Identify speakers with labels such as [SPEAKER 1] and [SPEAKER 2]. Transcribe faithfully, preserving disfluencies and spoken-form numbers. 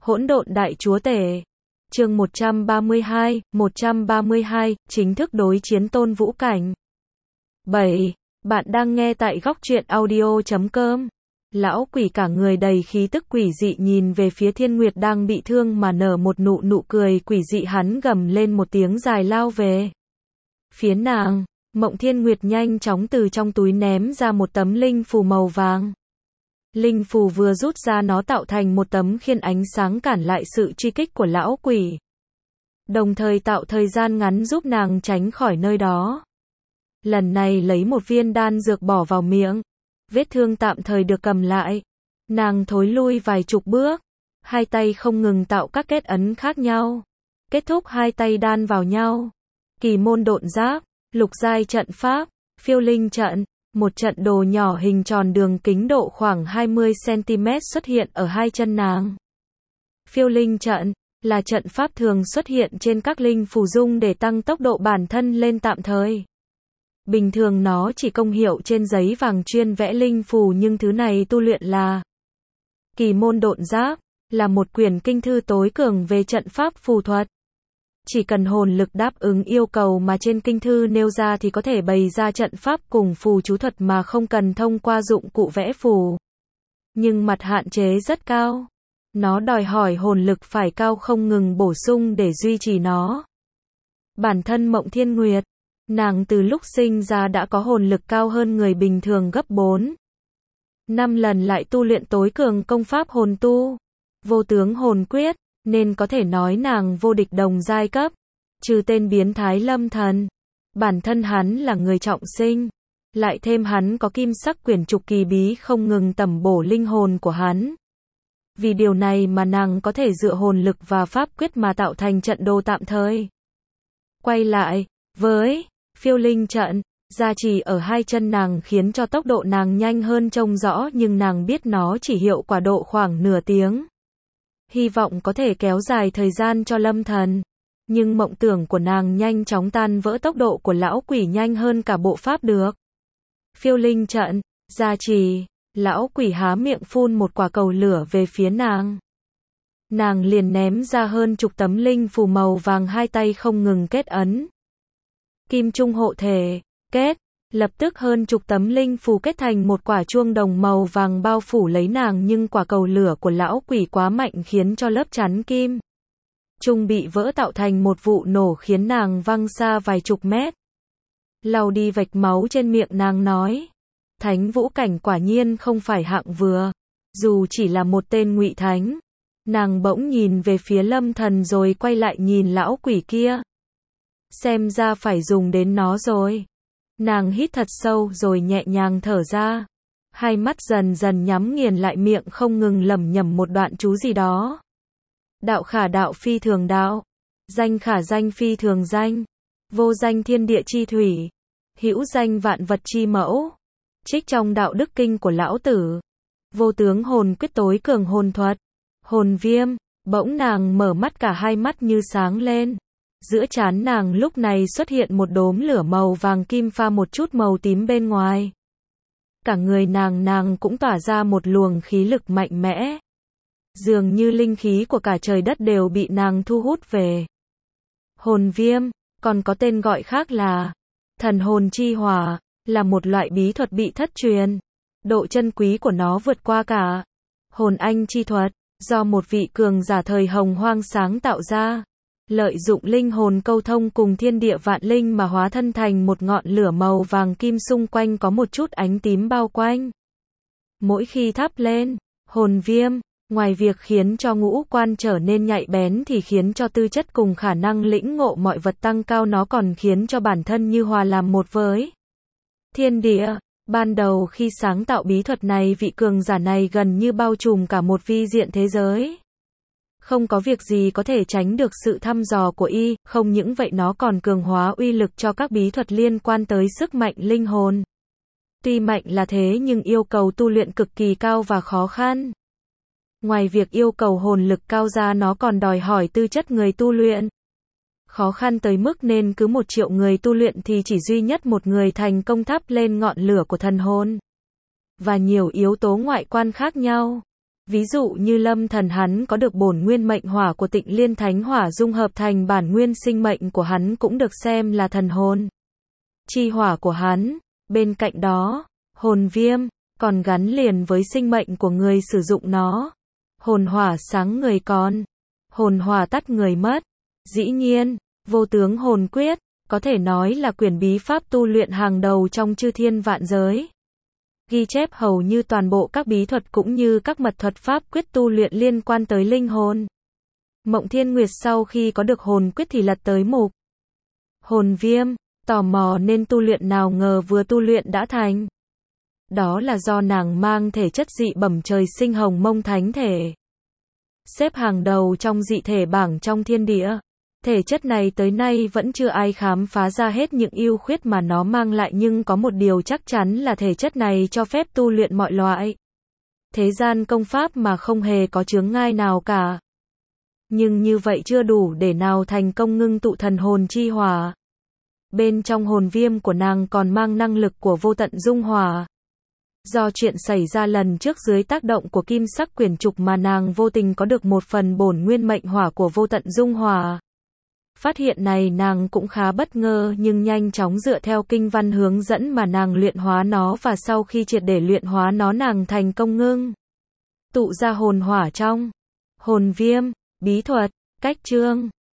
[SPEAKER 1] Hỗn độn đại chúa tể. Chương một trăm ba mươi hai, một trăm ba mươi hai, chính thức đối chiến Tôn Vũ Cảnh. bảy. Bạn đang nghe tại góc truyện audio chấm com. Lão quỷ cả người đầy khí tức quỷ dị nhìn về phía Thiên Nguyệt đang bị thương mà nở một nụ nụ cười quỷ dị, hắn gầm lên một tiếng dài lao về phía nàng. Mộng Thiên Nguyệt nhanh chóng từ trong túi ném ra một tấm linh phù màu vàng. Linh phù vừa rút ra nó tạo thành một tấm khiên ánh sáng cản lại sự truy kích của lão quỷ, đồng thời tạo thời gian ngắn giúp nàng tránh khỏi nơi đó. Lần này lấy một viên đan dược bỏ vào miệng, vết thương tạm thời được cầm lại. Nàng thối lui vài chục bước, hai tay không ngừng tạo các kết ấn khác nhau, kết thúc hai tay đan vào nhau. Kỳ môn độn giáp, lục giai trận pháp, phiêu linh trận. Một trận đồ nhỏ hình tròn đường kính độ khoảng hai mươi xăng-ti-mét xuất hiện ở hai chân nàng. Phiêu linh trận là trận pháp thường xuất hiện trên các linh phù dung để tăng tốc độ bản thân lên tạm thời. Bình thường nó chỉ công hiệu trên giấy vàng chuyên vẽ linh phù, nhưng thứ này tu luyện là Kỳ môn độn giáp, là một quyển kinh thư tối cường về trận pháp phù thuật. Chỉ cần hồn lực đáp ứng yêu cầu mà trên kinh thư nêu ra thì có thể bày ra trận pháp cùng phù chú thuật mà không cần thông qua dụng cụ vẽ phù. Nhưng mặt hạn chế rất cao. Nó đòi hỏi hồn lực phải cao không ngừng bổ sung để duy trì nó. Bản thân Mộng Thiên Nguyệt, nàng từ lúc sinh ra đã có hồn lực cao hơn người bình thường gấp bốn năm lần, lại tu luyện tối cường công pháp hồn tu, vô tướng hồn quyết, nên có thể nói nàng vô địch đồng giai cấp. Trừ tên biến thái Lâm Thần, bản thân hắn là người trọng sinh, lại thêm hắn có kim sắc quyển trục kỳ bí không ngừng tẩm bổ linh hồn của hắn. Vì điều này mà nàng có thể dựa hồn lực và pháp quyết mà tạo thành trận đồ tạm thời. Quay lại với phiêu linh trận, gia trì ở hai chân nàng khiến cho tốc độ nàng nhanh hơn trông rõ, nhưng nàng biết nó chỉ hiệu quả độ khoảng nửa tiếng. Hy vọng có thể kéo dài thời gian cho Lâm Thần. Nhưng mộng tưởng của nàng nhanh chóng tan vỡ, tốc độ của lão quỷ nhanh hơn cả bộ pháp được. Phiêu linh trận, gia trì, lão quỷ há miệng phun một quả cầu lửa về phía nàng. Nàng liền ném ra hơn chục tấm linh phù màu vàng, hai tay không ngừng kết ấn. Kim trung hộ thể, kết. Lập tức hơn chục tấm linh phù kết thành một quả chuông đồng màu vàng bao phủ lấy nàng, nhưng quả cầu lửa của lão quỷ quá mạnh khiến cho lớp chắn kim trung bị vỡ, tạo thành một vụ nổ khiến nàng văng xa vài chục mét. Lau đi vạch máu trên miệng, nàng nói: Thánh Vũ Cảnh quả nhiên không phải hạng vừa, dù chỉ là một tên ngụy thánh. Nàng bỗng nhìn về phía Lâm Thần rồi quay lại nhìn lão quỷ kia. Xem ra phải dùng đến nó rồi. Nàng hít thật sâu rồi nhẹ nhàng thở ra. Hai mắt dần dần nhắm nghiền lại, miệng không ngừng lẩm nhẩm một đoạn chú gì đó. Đạo khả đạo phi thường đạo. Danh khả danh phi thường danh. Vô danh thiên địa chi thủy. Hữu danh vạn vật chi mẫu. Trích trong đạo đức kinh của lão tử. Vô tướng hồn quyết tối cường hồn thuật. Hồn viêm. Bỗng nàng mở mắt, cả hai mắt như sáng lên. Giữa trán nàng lúc này xuất hiện một đốm lửa màu vàng kim pha một chút màu tím bên ngoài. Cả người nàng nàng cũng tỏa ra một luồng khí lực mạnh mẽ. Dường như linh khí của cả trời đất đều bị nàng thu hút về. Hồn viêm, còn có tên gọi khác là thần hồn chi hỏa, là một loại bí thuật bị thất truyền. Độ chân quý của nó vượt qua cả hồn anh chi thuật, do một vị cường giả thời Hồng Hoang sáng tạo ra. Lợi dụng linh hồn câu thông cùng thiên địa vạn linh mà hóa thân thành một ngọn lửa màu vàng kim, xung quanh có một chút ánh tím bao quanh. Mỗi khi thắp lên, hồn viêm, ngoài việc khiến cho ngũ quan trở nên nhạy bén thì khiến cho tư chất cùng khả năng lĩnh ngộ mọi vật tăng cao, nó còn khiến cho bản thân như hòa làm một với thiên địa. Ban đầu khi sáng tạo bí thuật này, vị cường giả này gần như bao trùm cả một vi diện thế giới. Không có việc gì có thể tránh được sự thăm dò của y, không những vậy nó còn cường hóa uy lực cho các bí thuật liên quan tới sức mạnh linh hồn. Tuy mạnh là thế nhưng yêu cầu tu luyện cực kỳ cao và khó khăn. Ngoài việc yêu cầu hồn lực cao ra, nó còn đòi hỏi tư chất người tu luyện. Khó khăn tới mức nên cứ một triệu người tu luyện thì chỉ duy nhất một người thành công thắp lên ngọn lửa của thần hồn. Và nhiều yếu tố ngoại quan khác nhau. Ví dụ như Lâm Thần hắn có được bổn nguyên mệnh hỏa của Tịnh Liên Thánh Hỏa dung hợp thành bản nguyên sinh mệnh của hắn cũng được xem là thần hồn chi hỏa của hắn. Bên cạnh đó, hồn viêm còn gắn liền với sinh mệnh của người sử dụng nó. Hồn hỏa sáng người còn, hồn hỏa tắt người mất. Dĩ nhiên, Vô Tướng Hồn Quyết có thể nói là quyển bí pháp tu luyện hàng đầu trong chư thiên vạn giới. Ghi chép hầu như toàn bộ các bí thuật cũng như các mật thuật pháp quyết tu luyện liên quan tới linh hồn. Mộng Thiên Nguyệt sau khi có được hồn quyết thì lật tới mục hồn viêm, tò mò nên tu luyện, nào ngờ vừa tu luyện đã thành. Đó là do nàng mang thể chất dị bẩm trời sinh hồng mông thánh thể, xếp hàng đầu trong dị thể bảng trong thiên địa. Thể chất này tới nay vẫn chưa ai khám phá ra hết những ưu khuyết mà nó mang lại, nhưng có một điều chắc chắn là thể chất này cho phép tu luyện mọi loại thế gian công pháp mà không hề có chướng ngại nào cả. Nhưng như vậy chưa đủ để nào thành công ngưng tụ thần hồn chi hỏa. Bên trong hồn viêm của nàng còn mang năng lực của vô tận dung hỏa. Do chuyện xảy ra lần trước dưới tác động của kim sắc quyển trục mà nàng vô tình có được một phần bổn nguyên mệnh hỏa của vô tận dung hỏa. Phát hiện này nàng cũng khá bất ngờ, nhưng nhanh chóng dựa theo kinh văn hướng dẫn mà nàng luyện hóa nó, và sau khi triệt để luyện hóa nó nàng thành công ngưng tụ ra hồn hỏa trong hồn viêm. Bí thuật, cách chương